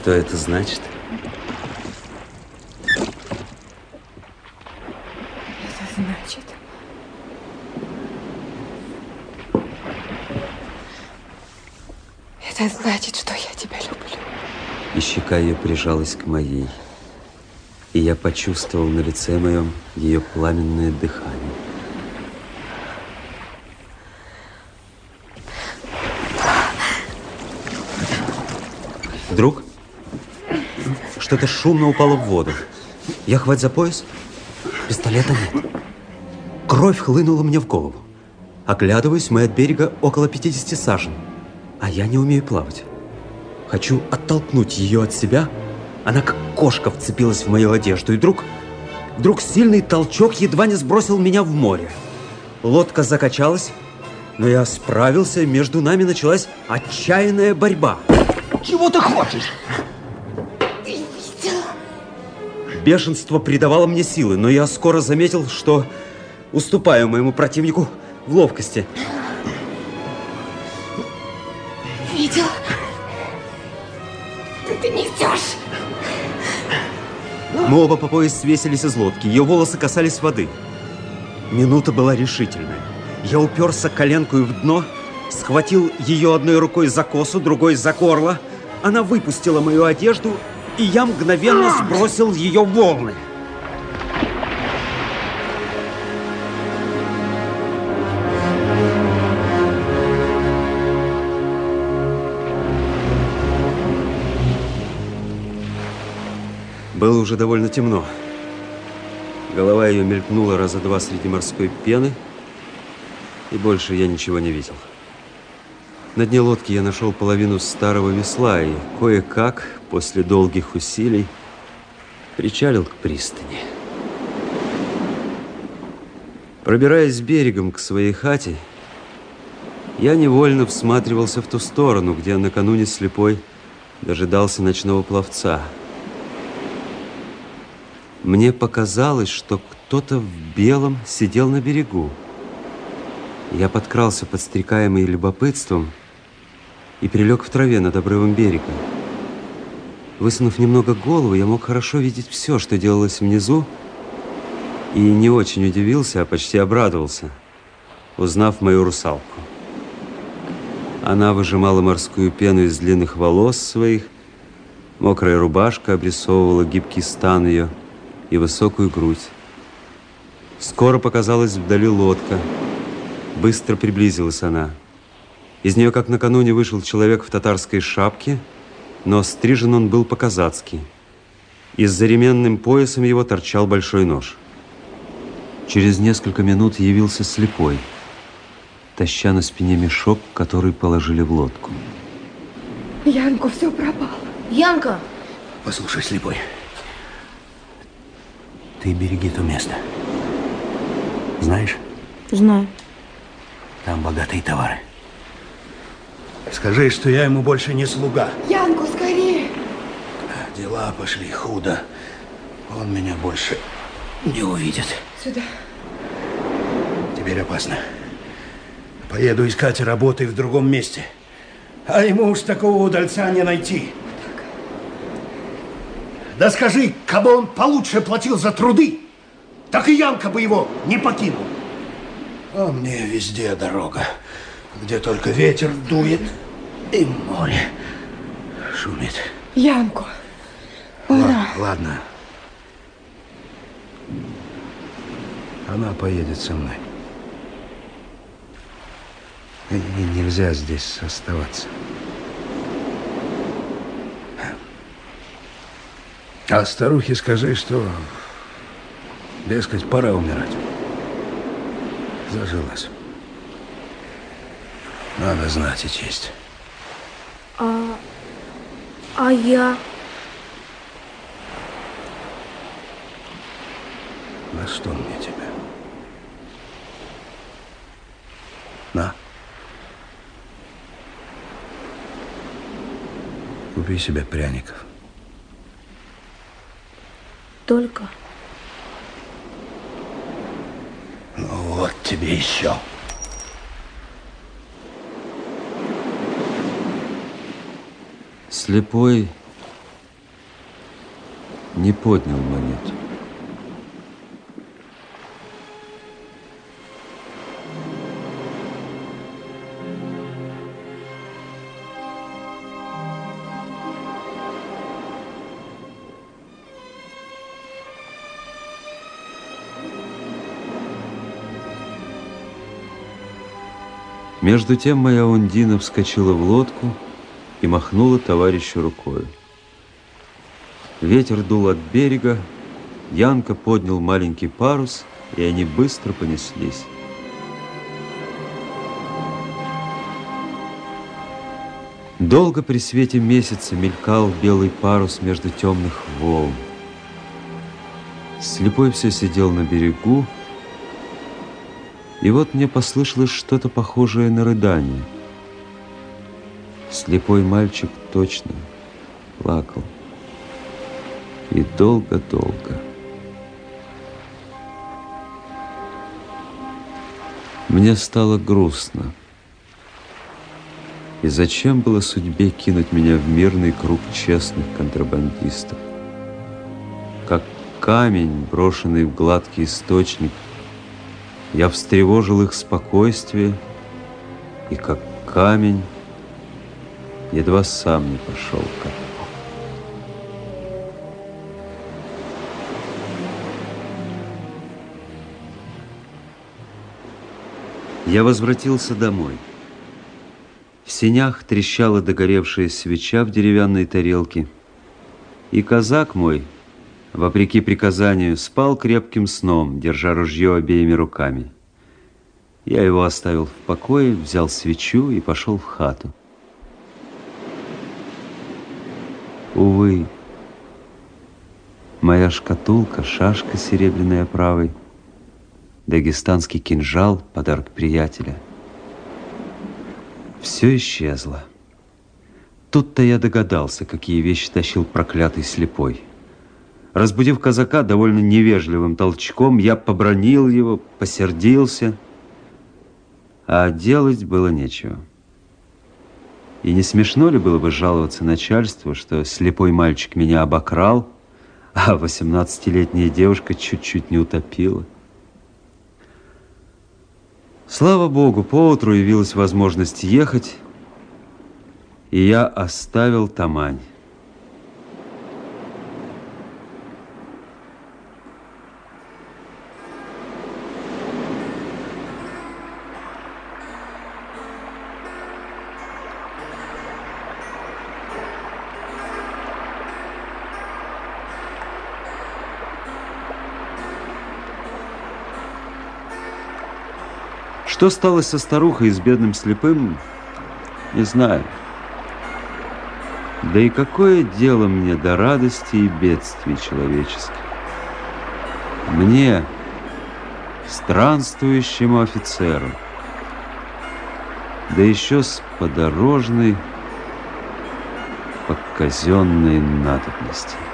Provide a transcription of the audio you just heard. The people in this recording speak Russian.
Что это значит? Это значит, что я тебя люблю. И щека ее прижалась к моей. И я почувствовал на лице моем ее пламенное дыхание. Вдруг что-то шумно упало в воду. Я хват за пояс. Пистолета нет. Кровь хлынула мне в голову. Оглядываюсь, мы от берега около 50 сажен. А я не умею плавать. Хочу оттолкнуть ее от себя. Она как кошка вцепилась в мою одежду. И вдруг сильный толчок едва не сбросил меня в море. Лодка закачалась, но я справился, и между нами началась отчаянная борьба. Чего ты хочешь? Ты видел? Бешенство придавало мне силы, но я скоро заметил, что уступаю моему противнику в ловкости. Видел? Что ты несешь? Мы оба по пояс свесились из лодки. Ее волосы касались воды. Минута была решительная. Я уперся коленкой в дно, схватил ее одной рукой за косу, другой за горло. Она выпустила мою одежду, и я мгновенно сбросил ее в волны. Было уже довольно темно. Голова ее мелькнула раза два среди морской пены, и больше я ничего не видел. На дне лодки я нашел половину старого весла и кое-как, после долгих усилий, причалил к пристани. Пробираясь берегом к своей хате, я невольно всматривался в ту сторону, где накануне слепой дожидался ночного пловца. Мне показалось, что кто-то в белом сидел на берегу. Я подкрался, подстрекаемый любопытством, и прилег в траве над обрывом берега. Высунув немного голову, я мог хорошо видеть все, что делалось внизу, и не очень удивился, а почти обрадовался, узнав мою русалку. Она выжимала морскую пену из длинных волос своих, мокрая рубашка обрисовывала гибкий стан ее и высокую грудь. Скоро показалась вдали лодка. Быстро приблизилась она. Из нее, как накануне, вышел человек в татарской шапке, но стрижен он был по-казацки. И с заременным поясом его торчал большой нож. Через несколько минут явился слепой, таща на спине мешок, который положили в лодку. Янко, все пропало. Янка! Послушай, слепой, ты береги то место. Знаешь? Знаю. Там богатые товары. Скажи, что я ему больше не слуга. Янко, скорее! Дела пошли худо. Он меня больше не увидит. Сюда. Теперь опасно. Поеду искать работы в другом месте. А ему уж такого удальца не найти. Так. Да скажи, кабы он получше платил за труды, так и Янка бы его не покинул. А мне везде дорога, где только ветер дует и море шумит. Янко. Ура. Ладно. Она поедет со мной. И нельзя здесь оставаться. А старухе скажи, что, дескать, пора умирать. Зажилась. Надо знать и честь. А я? На что мне тебя? На. Купи себе пряников. Только? Ну вот тебе еще. Слепой не поднял монету. Между тем моя Ундина вскочила в лодку и махнула товарищу рукою. Ветер дул от берега, Янка поднял маленький парус, и они быстро понеслись. Долго при свете месяца мелькал белый парус между темных волн. Слепой все сидел на берегу, и вот мне послышалось что-то похожее на рыдание. Слепой мальчик точно плакал. И долго-долго. Мне стало грустно. И зачем было судьбе кинуть меня в мирный круг честных контрабандистов? Как камень, брошенный в гладкий источник, я встревожил их спокойствие, и как камень едва сам не пошел ко дну. Я возвратился домой. В сенях трещала догоревшая свеча в деревянной тарелке, и казак мой, вопреки приказанию, спал крепким сном, держа ружье обеими руками. Я его оставил в покое, взял свечу и пошел в хату. Увы, моя шкатулка, шашка серебряной оправой, дагестанский кинжал, подарок приятеля, все исчезло. Тут-то я догадался, какие вещи тащил проклятый слепой. Разбудив казака довольно невежливым толчком, я побранил его, посердился, а делать было нечего. И не смешно ли было бы жаловаться начальству, что слепой мальчик меня обокрал, а 18-летняя девушка чуть-чуть не утопила? Слава Богу, поутру явилась возможность ехать, и я оставил Тамань. Что стало со старухой и с бедным слепым, не знаю. Да и какое дело мне до радости и бедствий человеческих? Мне, странствующему офицеру, да еще с подорожной по казенной надобности.